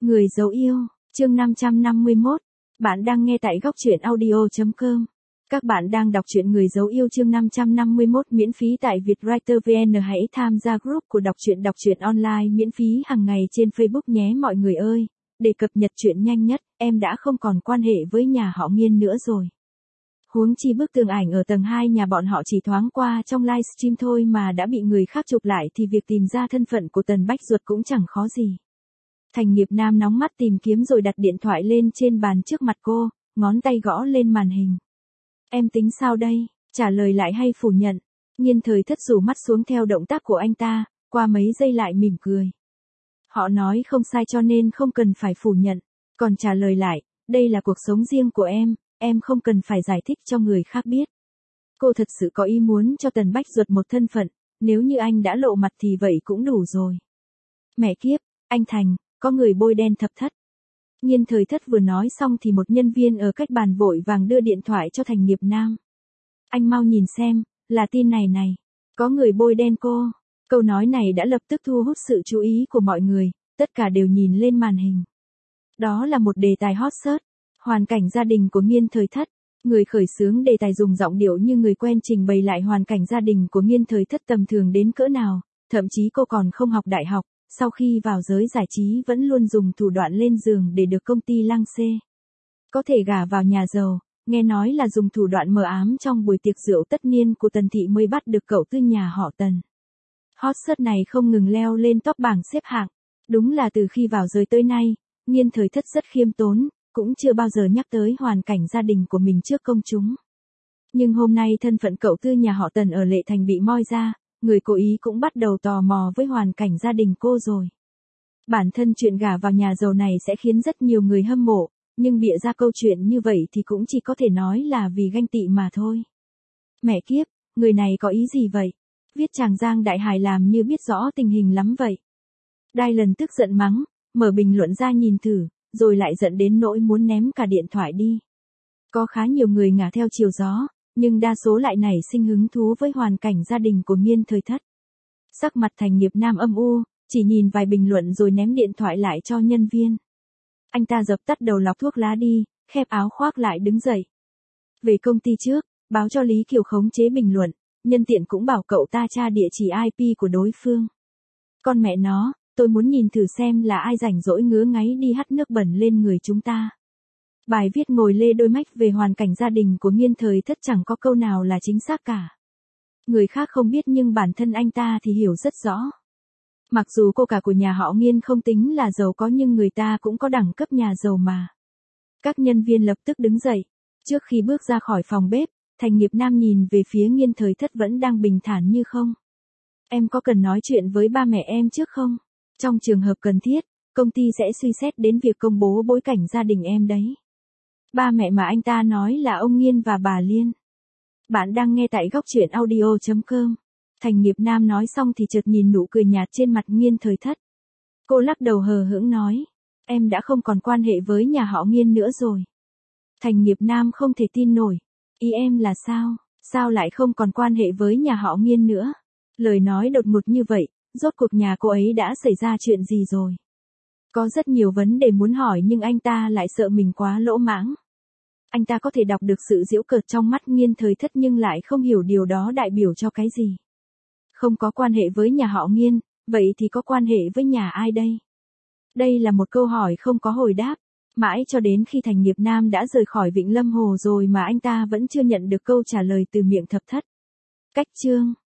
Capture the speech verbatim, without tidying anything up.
Người dấu yêu, chương năm trăm năm mươi mốt. Bạn đang nghe tại góc truyện audio chấm com. Các bạn đang đọc truyện Người dấu yêu chương năm trăm năm mươi mốt miễn phí tại Vietwriter vê en. Hãy tham gia group của đọc truyện đọc truyện online miễn phí hàng ngày trên Facebook nhé mọi người ơi. Để cập nhật truyện nhanh nhất, em đã không còn quan hệ với nhà họ Nghiên nữa rồi. Huống chi bức tường ảnh ở tầng hai nhà bọn họ chỉ thoáng qua trong livestream thôi mà đã bị người khác chụp lại thì việc tìm ra thân phận của Tần Bách Duật cũng chẳng khó gì. Thành Nghiệp Nam nóng mắt tìm kiếm rồi đặt điện thoại lên trên bàn trước mặt cô, ngón tay gõ lên màn hình. Em tính sao đây, trả lời lại hay phủ nhận? Nghiên Thời Thất rủ mắt xuống theo động tác của anh ta, qua mấy giây lại mỉm cười. Họ nói không sai cho nên không cần phải phủ nhận, còn trả lời lại, đây là cuộc sống riêng của em, em không cần phải giải thích cho người khác biết. Cô thật sự có ý muốn cho Tần Bách Duật một thân phận, nếu như anh đã lộ mặt thì vậy cũng đủ rồi. Mẹ kiếp, anh Thành, có người bôi đen thập thất. Nghiên Thời Thất vừa nói xong thì một nhân viên ở cách bàn vội vàng đưa điện thoại cho Thành Nghiệp Nam. Anh mau nhìn xem, là tin này này, có người bôi đen cô. Câu nói này đã lập tức thu hút sự chú ý của mọi người, tất cả đều nhìn lên màn hình. Đó là một đề tài hot search, hoàn cảnh gia đình của Nghiên Thời Thất. Người khởi xướng đề tài dùng giọng điệu như người quen trình bày lại hoàn cảnh gia đình của Nghiên Thời Thất tầm thường đến cỡ nào, thậm chí cô còn không học đại học, sau khi vào giới giải trí vẫn luôn dùng thủ đoạn lên giường để được công ty lăng xê. Có thể gả vào nhà giàu, nghe nói là dùng thủ đoạn mờ ám trong buổi tiệc rượu tất niên của Tần Thị mới bắt được cậu tư nhà họ Tần. Hot search này không ngừng leo lên top bảng xếp hạng. Đúng là từ khi vào giới tới nay, Nghiên Thời Thất rất khiêm tốn, cũng chưa bao giờ nhắc tới hoàn cảnh gia đình của mình trước công chúng. Nhưng hôm nay thân phận cậu tư nhà họ Tần ở Lệ Thành bị moi ra, người cố ý cũng bắt đầu tò mò với hoàn cảnh gia đình cô rồi. Bản thân chuyện gả vào nhà giàu này sẽ khiến rất nhiều người hâm mộ, nhưng bịa ra câu chuyện như vậy thì cũng chỉ có thể nói là vì ganh tị mà thôi. Mẹ kiếp, người này có ý gì vậy? Viết chàng Giang Đại Hải làm như biết rõ tình hình lắm vậy. Dylan tức giận mắng, mở bình luận ra nhìn thử, rồi lại giận đến nỗi muốn ném cả điện thoại đi. Có khá nhiều người ngả theo chiều gió, nhưng đa số lại nảy sinh hứng thú với hoàn cảnh gia đình của Nghiên Thời Thất. Sắc mặt Thành Nghiệp Nam âm u, chỉ nhìn vài bình luận rồi ném điện thoại lại cho nhân viên. Anh ta dập tắt đầu lọc thuốc lá đi, khép áo khoác lại đứng dậy. Về công ty trước, báo cho Lý Kiều khống chế bình luận, nhân tiện cũng bảo cậu ta tra địa chỉ i pê của đối phương. Con mẹ nó, tôi muốn nhìn thử xem là ai rảnh rỗi ngứa ngáy đi hắt nước bẩn lên người chúng ta. Bài viết ngồi lê đôi mách về hoàn cảnh gia đình của Nghiên Thời Thất chẳng có câu nào là chính xác cả. Người khác không biết nhưng bản thân anh ta thì hiểu rất rõ. Mặc dù cô cả của nhà họ Nghiên không tính là giàu có nhưng người ta cũng có đẳng cấp nhà giàu mà. Các nhân viên lập tức đứng dậy. Trước khi bước ra khỏi phòng bếp, Thành Nghiệp Nam nhìn về phía Nghiên Thời Thất vẫn đang bình thản như không. Em có cần nói chuyện với ba mẹ em trước không? Trong trường hợp cần thiết, công ty sẽ suy xét đến việc công bố bối cảnh gia đình em đấy. Ba mẹ mà anh ta nói là ông Nghiên và bà Liên. Bạn đang nghe tại góc truyện audio chấm com. Thành Nghiệp Nam nói xong thì chợt nhìn nụ cười nhạt trên mặt Nghiên Thời Thất. Cô lắc đầu hờ hững nói, em đã không còn quan hệ với nhà họ Nghiên nữa rồi. Thành Nghiệp Nam không thể tin nổi, ý em là sao, sao lại không còn quan hệ với nhà họ Nghiên nữa? Lời nói đột ngột như vậy, rốt cuộc nhà cô ấy đã xảy ra chuyện gì rồi? Có rất nhiều vấn đề muốn hỏi nhưng anh ta lại sợ mình quá lỗ mãng. Anh ta có thể đọc được sự giễu cợt trong mắt Nghiên Thời Thất nhưng lại không hiểu điều đó đại biểu cho cái gì. Không có quan hệ với nhà họ Nghiên, vậy thì có quan hệ với nhà ai đây? Đây là một câu hỏi không có hồi đáp, mãi cho đến khi Thành Nghiệp Nam đã rời khỏi Vịnh Lâm Hồ rồi mà anh ta vẫn chưa nhận được câu trả lời từ miệng thập thất. Cách chương